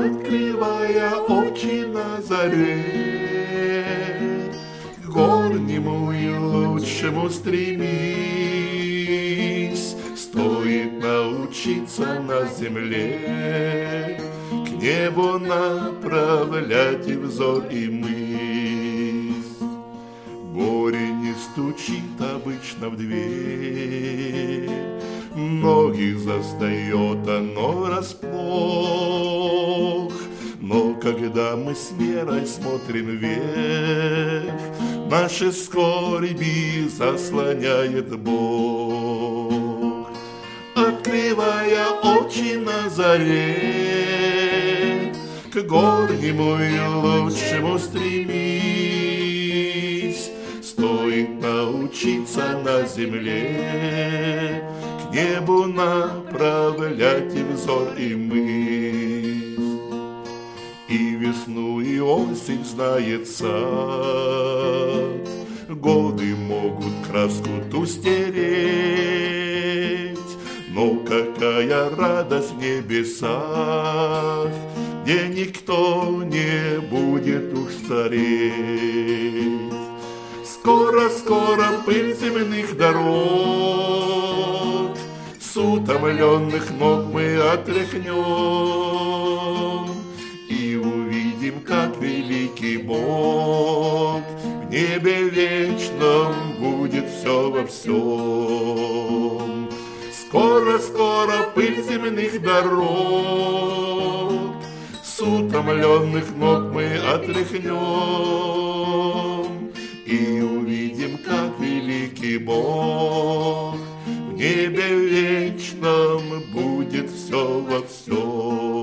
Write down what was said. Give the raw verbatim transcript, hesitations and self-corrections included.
открывая очи на заре, к горнему и лучшему стремись. Стоит научиться на земле к небу направлять и взор, и мысль. Горе не стучит обычно в дверь, многих застает оно врасплох. Но когда мы с верой смотрим вверх, наши скорби заслоняет Бог. Открывая очи на заре, к горнему и лучшему стремись. Стоит научиться на земле к небу направлять и взор, и мысль. И весну, и осень знает сад, годы могут краску ту стереть, но какая радость в небесах, где никто не будет уж стареть. Скоро-скоро пыль земных дорог с утомленных ног мы отряхнем и увидим, как великий Бог в небе вечном будет все во всем. Скоро-скоро пыль земных дорог с утомленных ног мы отряхнем и увидим, как великий Бог в небе вечном будет все во всем.